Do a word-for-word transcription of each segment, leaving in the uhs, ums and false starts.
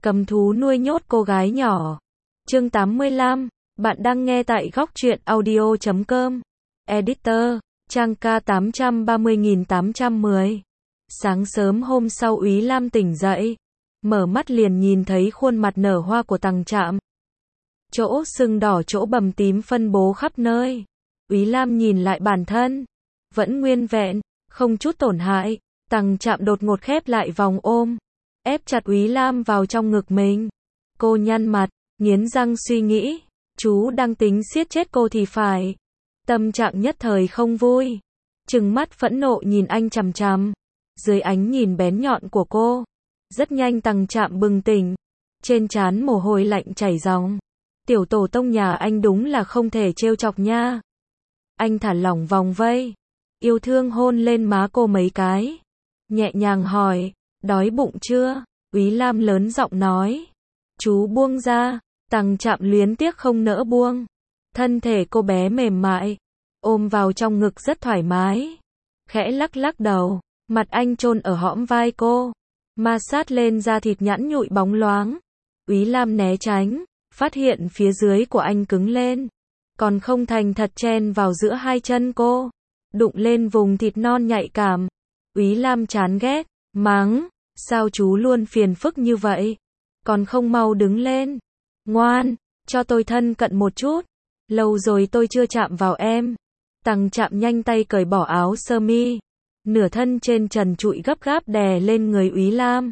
Cầm thú nuôi nhốt cô gái nhỏ. Chương tám mươi lăm, bạn đang nghe tại góc truyện audio chấm com. Editor, trang K tám trăm ba mươi nghìn tám trăm mười. Sáng sớm hôm sau Úy Lam tỉnh dậy, mở mắt liền nhìn thấy khuôn mặt nở hoa của Tằng Trạm. Chỗ sưng đỏ chỗ bầm tím phân bố khắp nơi. Úy Lam nhìn lại bản thân, vẫn nguyên vẹn, không chút tổn hại. Tằng Trạm đột ngột khép lại vòng ôm, ép chặt Úy Lam vào trong ngực mình. Cô nhăn mặt, nghiến răng suy nghĩ, chú đang tính siết chết cô thì phải. Tâm trạng nhất thời không vui, trừng mắt phẫn nộ nhìn anh chằm chằm. Dưới ánh nhìn bén nhọn của cô, rất nhanh Tằng Trạm bừng tỉnh, trên trán mồ hôi lạnh chảy ròng. Tiểu tổ tông nhà anh đúng là không thể trêu chọc nha. Anh thả lỏng vòng vây, yêu thương hôn lên má cô mấy cái, nhẹ nhàng hỏi, đói bụng chưa? Úy Lam lớn giọng nói, chú buông ra. Tằng Trạm luyến tiếc không nỡ buông. Thân thể cô bé mềm mại, ôm vào trong ngực rất thoải mái, khẽ lắc lắc đầu, mặt anh chôn ở hõm vai cô, ma sát lên da thịt nhẵn nhụi bóng loáng. Úy Lam né tránh, phát hiện phía dưới của anh cứng lên, còn không thành thật chen vào giữa hai chân cô, đụng lên vùng thịt non nhạy cảm. Úy Lam chán ghét, mắng, sao chú luôn phiền phức như vậy, còn không mau đứng lên. Ngoan, cho tôi thân cận một chút, lâu rồi tôi chưa chạm vào em. Tằng Trạm nhanh tay cởi bỏ áo sơ mi, nửa thân trên trần trụi gấp gáp đè lên người Úy Lam.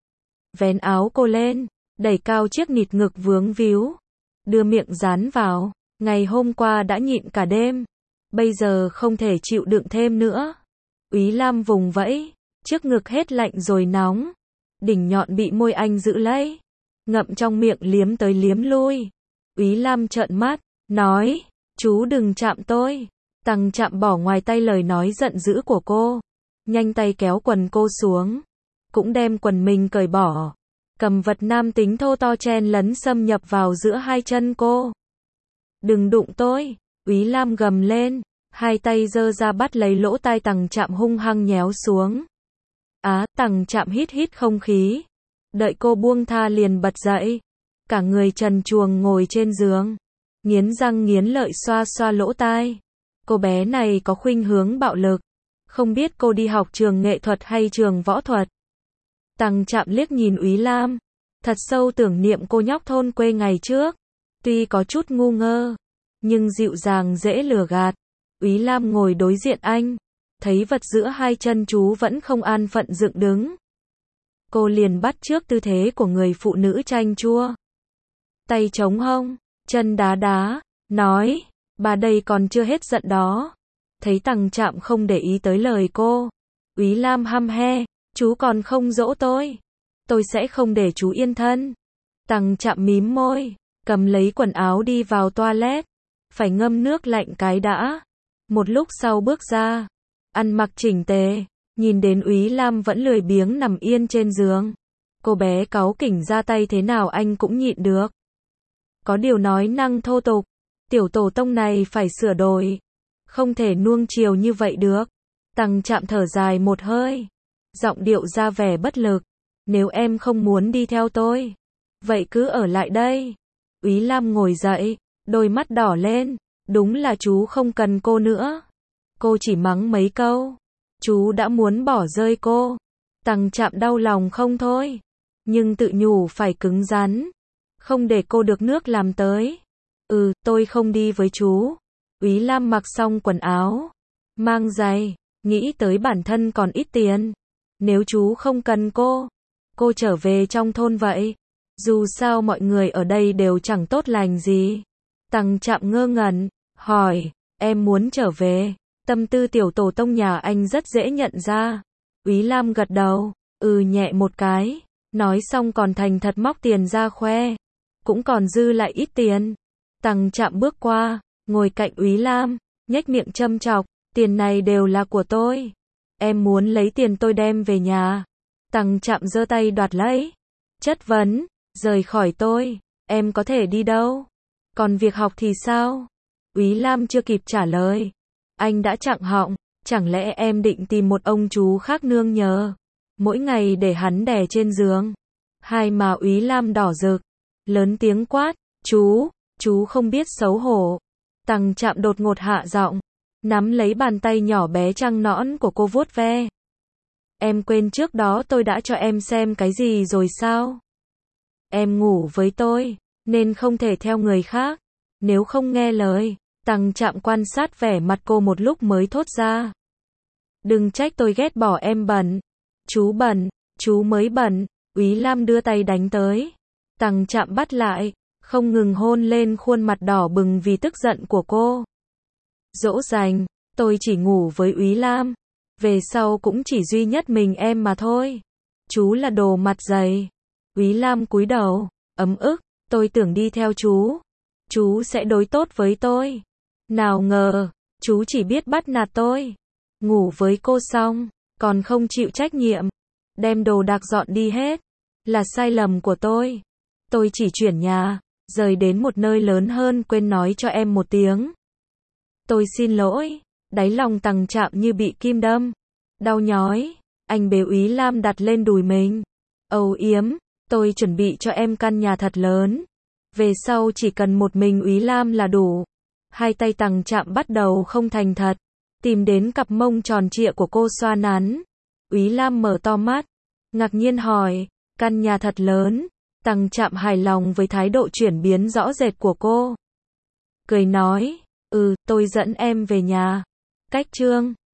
Vén áo cô lên, đẩy cao chiếc nịt ngực vướng víu, đưa miệng dán vào. Ngày hôm qua đã nhịn cả đêm, bây giờ không thể chịu đựng thêm nữa. Úy Lam vùng vẫy, trước ngực hết lạnh rồi nóng, đỉnh nhọn bị môi anh giữ lấy, ngậm trong miệng liếm tới liếm lui. Úy Lam trợn mắt, nói, chú đừng chạm tôi. Tằng Trạm bỏ ngoài tay lời nói giận dữ của cô, nhanh tay kéo quần cô xuống, cũng đem quần mình cởi bỏ, cầm vật nam tính thô to chen lấn xâm nhập vào giữa hai chân cô. Đừng đụng tôi, Úy Lam gầm lên, hai tay giơ ra bắt lấy lỗ tai Tằng Trạm hung hăng nhéo xuống. Á, Tằng Trạm hít hít không khí, đợi cô buông tha liền bật dậy, cả người trần truồng ngồi trên giường, nghiến răng nghiến lợi xoa xoa lỗ tai. Cô bé này có khuynh hướng bạo lực, không biết cô đi học trường nghệ thuật hay trường võ thuật. Tằng Trạm liếc nhìn Úy Lam, thật sâu tưởng niệm cô nhóc thôn quê ngày trước, tuy có chút ngu ngơ, nhưng dịu dàng dễ lừa gạt. Úy Lam ngồi đối diện anh, thấy vật giữa hai chân chú vẫn không an phận dựng đứng. Cô liền bắt chước tư thế của người phụ nữ chanh chua. Tay chống hông, chân đá đá, nói, bà đây còn chưa hết giận đó. Thấy Tằng Trạm không để ý tới lời cô, Úy Lam hăm he, chú còn không dỗ tôi, tôi sẽ không để chú yên thân. Tằng Trạm mím môi, cầm lấy quần áo đi vào toilet, phải ngâm nước lạnh cái đã. Một lúc sau bước ra, ăn mặc chỉnh tề, nhìn đến Úy Lam vẫn lười biếng nằm yên trên giường. Cô bé cáu kỉnh ra tay thế nào anh cũng nhịn được. Có điều nói năng thô tục, tiểu tổ tông này phải sửa đổi, không thể nuông chiều như vậy được. Tằng Trạm thở dài một hơi, giọng điệu ra vẻ bất lực, nếu em không muốn đi theo tôi, vậy cứ ở lại đây. Úy Lam ngồi dậy, đôi mắt đỏ lên, đúng là chú không cần cô nữa. Cô chỉ mắng mấy câu, chú đã muốn bỏ rơi cô. Tằng Trạm đau lòng không thôi, nhưng tự nhủ phải cứng rắn, không để cô được nước làm tới. Ừ, tôi không đi với chú. Úy Lam mặc xong quần áo, mang giày, nghĩ tới bản thân còn ít tiền. Nếu chú không cần cô, cô trở về trong thôn vậy. Dù sao mọi người ở đây đều chẳng tốt lành gì. Tằng Trạm ngơ ngẩn, hỏi, em muốn trở về? Tâm tư tiểu tổ tông nhà anh rất dễ nhận ra. Úy Lam gật đầu, ừ nhẹ một cái, nói xong còn thành thật móc tiền ra khoe, cũng còn dư lại ít tiền. Tằng Trạm bước qua, ngồi cạnh Úy Lam, nhếch miệng châm chọc, tiền này đều là của tôi. Em muốn lấy tiền tôi đem về nhà. Tằng Trạm giơ tay đoạt lấy, chất vấn, rời khỏi tôi, em có thể đi đâu? Còn việc học thì sao? Úy Lam chưa kịp trả lời, anh đã chặn họng, chẳng lẽ em định tìm một ông chú khác nương nhờ, mỗi ngày để hắn đè trên giường, Hai má Úy Lam đỏ rực, lớn tiếng quát, chú, chú không biết xấu hổ. Tằng Trạm đột ngột hạ giọng, nắm lấy bàn tay nhỏ bé trăng nõn của cô vuốt ve. Em quên trước đó tôi đã cho em xem cái gì rồi sao? Em ngủ với tôi, nên không thể theo người khác. Nếu không nghe lời, Tằng Trạm quan sát vẻ mặt cô một lúc mới thốt ra. Đừng trách tôi ghét bỏ em bẩn. Chú bẩn, chú mới bẩn. Úy Lam đưa tay đánh tới. Tằng Trạm bắt lại, không ngừng hôn lên khuôn mặt đỏ bừng vì tức giận của cô. Dỗ dành, tôi chỉ ngủ với Úy Lam. Về sau cũng chỉ duy nhất mình em mà thôi. Chú là đồ mặt dày. Úy Lam cúi đầu, ấm ức, tôi tưởng đi theo chú. Chú sẽ đối tốt với tôi. Nào ngờ, chú chỉ biết bắt nạt tôi. Ngủ với cô xong, còn không chịu trách nhiệm. Đem đồ đạc dọn đi hết. Là sai lầm của tôi. Tôi chỉ chuyển nhà, rời đến một nơi lớn hơn quên nói cho em một tiếng. Tôi xin lỗi. Đáy lòng Tằng Trạm như bị kim đâm. Đau nhói. Anh bế Úy Lam đặt lên đùi mình. Âu yếm, tôi chuẩn bị cho em căn nhà thật lớn. Về sau chỉ cần một mình Úy Lam là đủ. Hai tay Tằng Trạm bắt đầu không thành thật. Tìm đến cặp mông tròn trịa của cô xoa nắn. Úy Lam mở to mắt. Ngạc nhiên hỏi, căn nhà thật lớn. Tằng Trạm hài lòng với thái độ chuyển biến rõ rệt của cô. Cười nói, ừ, tôi dẫn em về nhà. Cách chương